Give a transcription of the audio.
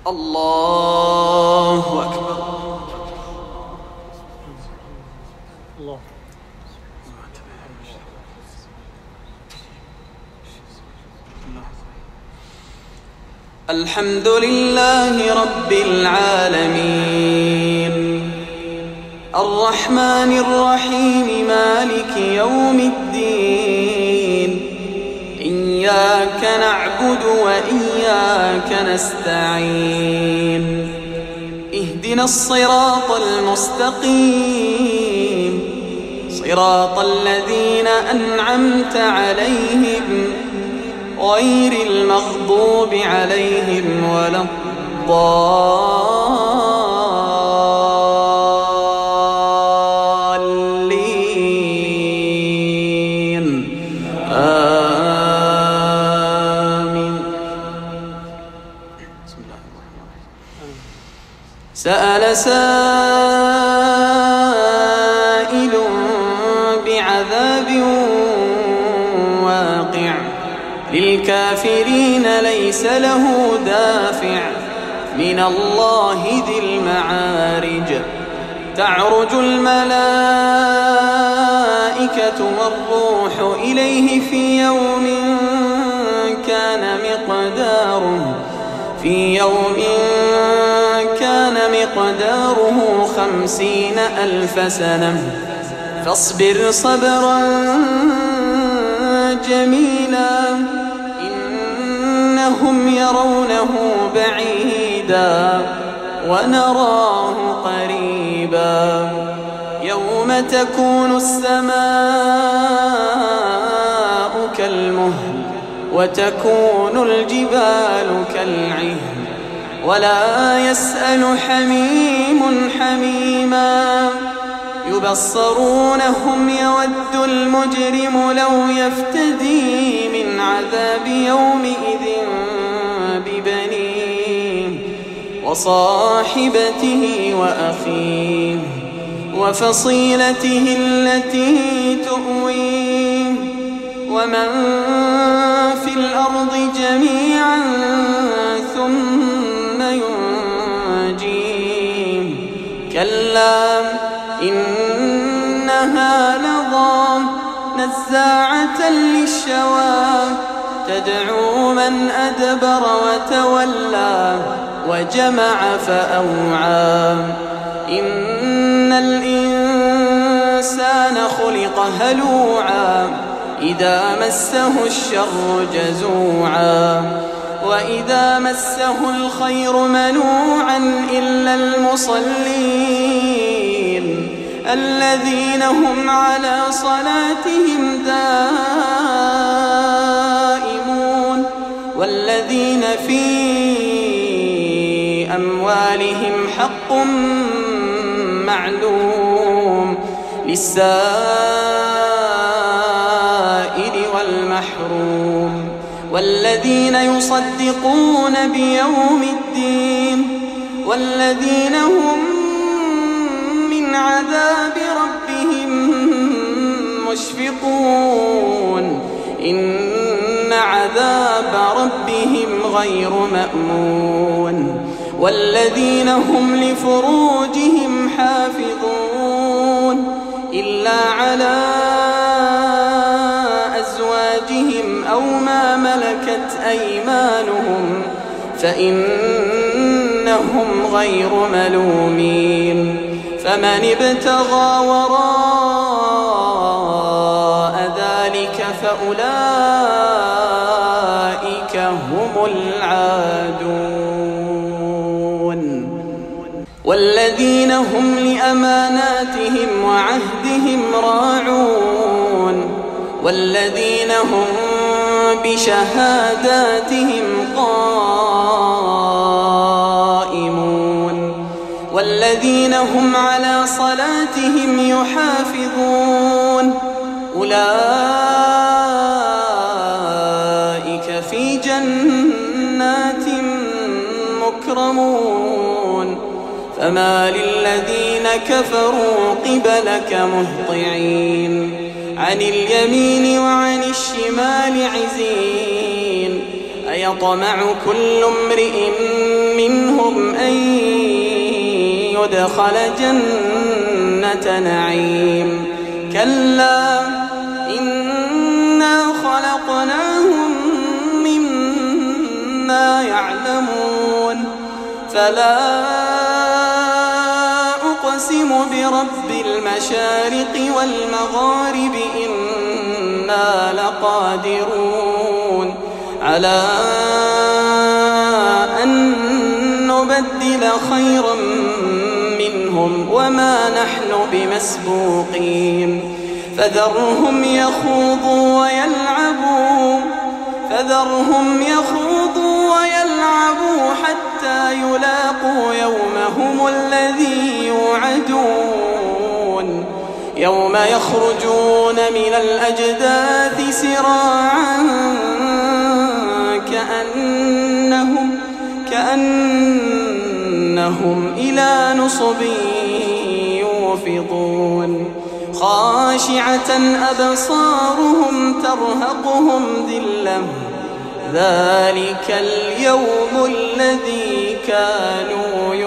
الله أكبر. الله. الحمد لله رب العالمين الرحمن الرحيم مالك يوم الدين إياك نعبد وإياك نستعين اهدنا الصراط المستقيم صراط الذين أنعمت عليهم غير المغضوب عليهم ولا الضالين آمين. سأل سائل بعذاب واقع للكافرين ليس له دافع من الله ذي المعارج تعرج الملائكة والروح إليه في يوم كان مقداره 50,000 سنة فاصبر صبرا جميلا إنهم يرونه بعيدا ونراه قريبا يوم تكون السماء كالمهل وتكون الجبال كالعهن ولا يسأل حميم حميما يبصرونهم يود المجرم لو يفتدي من عذاب يومئذ ببنيه وصاحبته وأخيه وفصيلته التي تؤويه ومن في الأرض جميعا ثم ينجيه كلا إنها لظى نزاعة للشوى تدعو من أدبر وتولى وجمع فأوعى إن الإنسان خلق هلوعا إذا مسه الشر جزوعا وإذا مسه الخير منوعا إلا المصلين الذين هم على صلاتهم دائمون والذين في أموالهم حق معلوم للسائل والمحروم والذين يصدقون بيوم الدين والذين هم من عذاب ربهم مشفقون إن عذاب ربهم غير مأمون والذين هم لفروجهم حافظون إلا على أزواجهم أو ما ملكت أيمانهم فإنهم غير ملومين فمن ابتغى وراء ذلك فأولئك هم العادون والذين هم لأماناتهم وعهدهم راعون والذين هم بشهاداتهم قائمون والذين هم على صلاتهم يحافظون أولئك في جنات مكرمون فما للذين كفروا قبلك مهطعين عن اليمين وعن الشمال عزين أيطمع كل امرئ منهم ليدخل جنة نعيم. كلا إنا خلقناهم مما يعلمون. فلا أقسم برب المشارق والمغارب إنا لقادرون على أن نبدل خيرا منهم وما نحن بمسبوقين. فذرهم يخوضوا ويلعبوا حتى يلاقوا يومهم الذي يوعدون. يوم يخرجون من الأجداث سراعا كأنهم إلى نصب يوفضون. خاشعة أبصارهم ترهقهم ذلة ذلك اليوم الذي كانوا